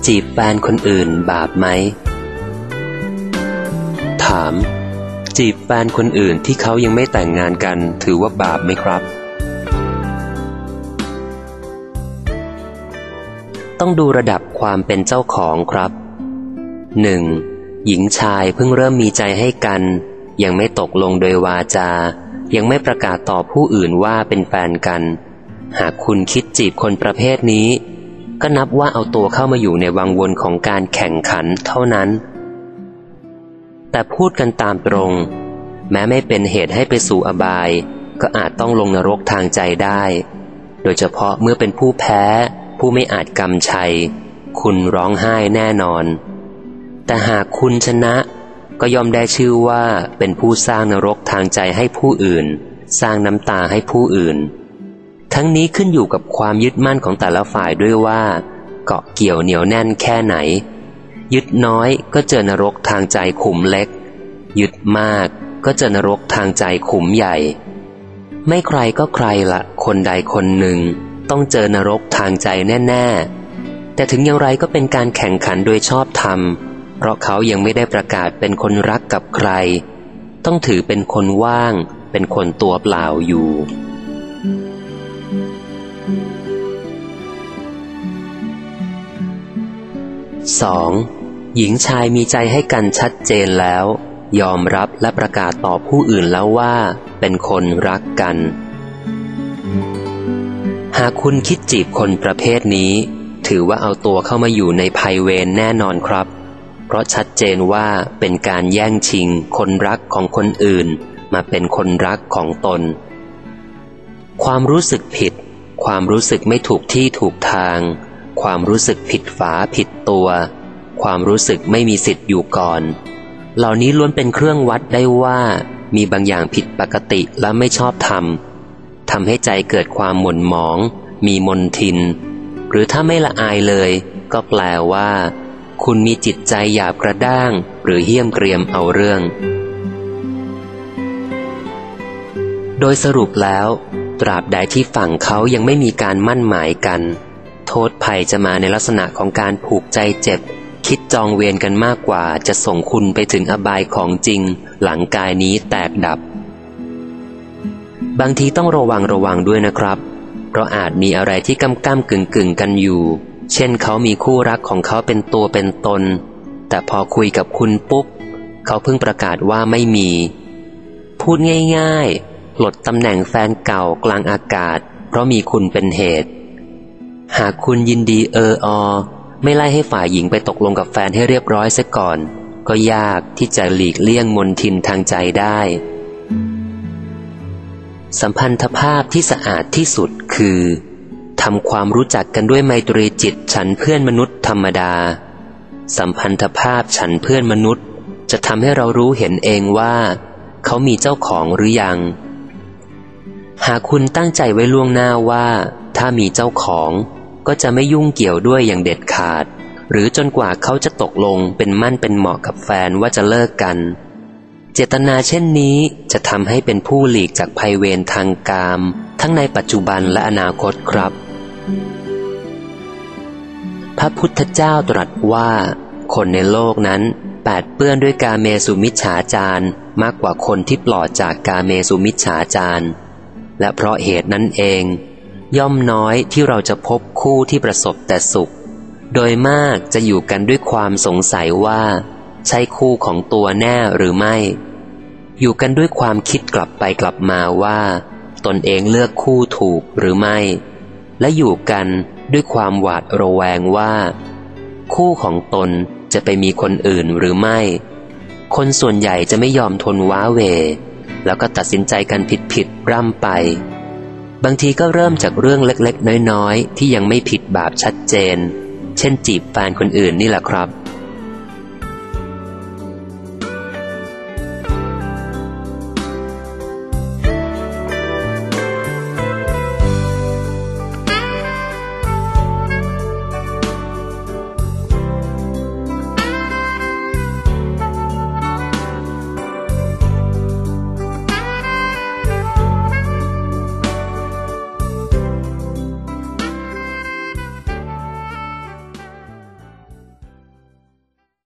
จีบแฟนคนอื่นบาปไหมถามจีบแฟนคนอื่นที่เขายังไม่แต่งงานกันถือว่าบาปไหมครับต้องดูระดับความเป็นเจ้าของครับ 1. หญิงชายเพิ่งเริ่มมีใจให้กันยังไม่ตกลงโดยวาจายังไม่ประกาศต่อผู้อื่นว่าเป็นแฟนกันหากคุณคิดจีบคนประเภทนี้ก็นับว่าเอาตัวเข้ามาอยู่ในวังวนของการแข่งขันเท่านั้นแต่พูดกันตามตรงแม้ไม่เป็นเหตุให้ไปสู่อบายก็อาจต้องลงนรกทางใจได้โดยเฉพาะเมื่อเป็นผู้แพ้ผู้ไม่อาจกำชัยคุณร้องไห้แน่นอนแต่หากคุณชนะก็ย่อมได้ชื่อว่าเป็นผู้สร้างนรกทางใจให้ผู้อื่นสร้างน้ำตาให้ผู้อื่นทั้งนี้ขึ้นอยู่กับความยึดมั่นของแต่ละฝ่ายด้วยว่าเกาะเกี่ยวเหนียวแน่นแค่ไหนยึดน้อยก็เจอนรกทางใจขุมเล็กยึดมากก็เจอนรกทางใจขุมใหญ่ไม่ใครก็ใครละคนใดคนหนึ่งต้องเจอนรกทางใจแน่ๆแต่ถึงอย่างไรก็เป็นการแข่งขันโดยชอบธรรมเพราะเขายังไม่ได้ประกาศเป็นคนรักกับใครต้องถือเป็นคนว่างเป็นคนตัวเปล่าอยู่ 2. หญิงชายมีใจให้กันชัดเจนแล้วยอมรับและประกาศต่อผู้อื่นแล้วว่าเป็นคนรักกันหากคุณคิดจีบคนประเภทนี้ถือว่าเอาตัวเข้ามาอยู่ในภัยเวรแน่นอนครับเพราะชัดเจนว่าเป็นการแย่งชิงคนรักของคนอื่นมาเป็นคนรักของตนความรู้สึกผิดความรู้สึกไม่ถูกที่ถูกทางความรู้สึกผิดฝาผิดตัวความรู้สึกไม่มีสิทธิ์อยู่ก่อนเหล่านี้ล้วนเป็นเครื่องวัดได้ว่ามีบางอย่างผิดปกติและไม่ชอบธรรมทำให้ใจเกิดความหม่นหมองมีมนทินหรือถ้าไม่ละอายเลยก็แปลว่าคุณมีจิตใจหยาบกระด้างหรือเหี้ยมเกรียมเอาเรื่องโดยสรุปแล้วตราบใดที่ฝั่งเขายังไม่มีการมั่นหมายกันโทษภัยจะมาในลักษณะของการผูกใจเจ็บคิดจองเวรกันมากกว่าจะส่งคุณไปถึงอบายของจริงหลังกายนี้แตกดับบางทีต้องระวังด้วยนะครับเพราะอาจมีอะไรที่ก้ำกึ่งกันอยู่เช่นเขามีคู่รักของเขาเป็นตัวเป็นตนแต่พอคุยกับคุณปุ๊บเขาเพิ่งประกาศว่าไม่มีพูดง่ายๆปลดตำแหน่งแฟนเก่ากลางอากาศเพราะมีคุณเป็นเหตุหากคุณยินดีไม่ไล่ให้ฝ่ายหญิงไปตกลงกับแฟนให้เรียบร้อยเสียก่อนก็ยากที่จะหลีกเลี่ยงมลทินทางใจได้สัมพันธภาพที่สะอาดที่สุดคือทำความรู้จักกันด้วยไมตรีจิตฉันเพื่อนมนุษย์ธรรมดาสัมพันธภาพฉันเพื่อนมนุษย์จะทำให้เรารู้เห็นเองว่าเขามีเจ้าของหรือยังหากคุณตั้งใจไว้ล่วงหน้าว่าถ้ามีเจ้าของก็จะไม่ยุ่งเกี่ยวด้วยอย่างเด็ดขาดหรือจนกว่าเขาจะตกลงเป็นมั่นเป็นเหมาะกับแฟนว่าจะเลิกกันเจตนาเช่นนี้จะทำให้เป็นผู้หลีกจากภัยเวรทางกามทั้งในปัจจุบันและอนาคตครับพระพุทธเจ้าตรัสว่าคนในโลกนั้นแปดเปื้อนด้วยกาเมสุมิจฉาจารมากกว่าคนที่ปลอดจากกาเมสุมิจฉาจารและเพราะเหตุนั้นเองย่อมน้อยที่เราจะพบคู่ที่ประสบแต่สุขโดยมากจะอยู่กันด้วยความสงสัยว่าใช่คู่ของตัวแน่หรือไม่อยู่กันด้วยความคิดกลับไปกลับมาว่าตนเองเลือกคู่ถูกหรือไม่และอยู่กันด้วยความหวาดระแวงว่าคู่ของตนจะไปมีคนอื่นหรือไม่คนส่วนใหญ่จะไม่ยอมทนว้าเหวแล้วก็ตัดสินใจกันผิดร่ำไปบางทีก็เริ่มจากเรื่องเล็กๆน้อยๆที่ยังไม่ผิดบาปชัดเจนเช่นจีบแฟนคนอื่นนี่แหละครับ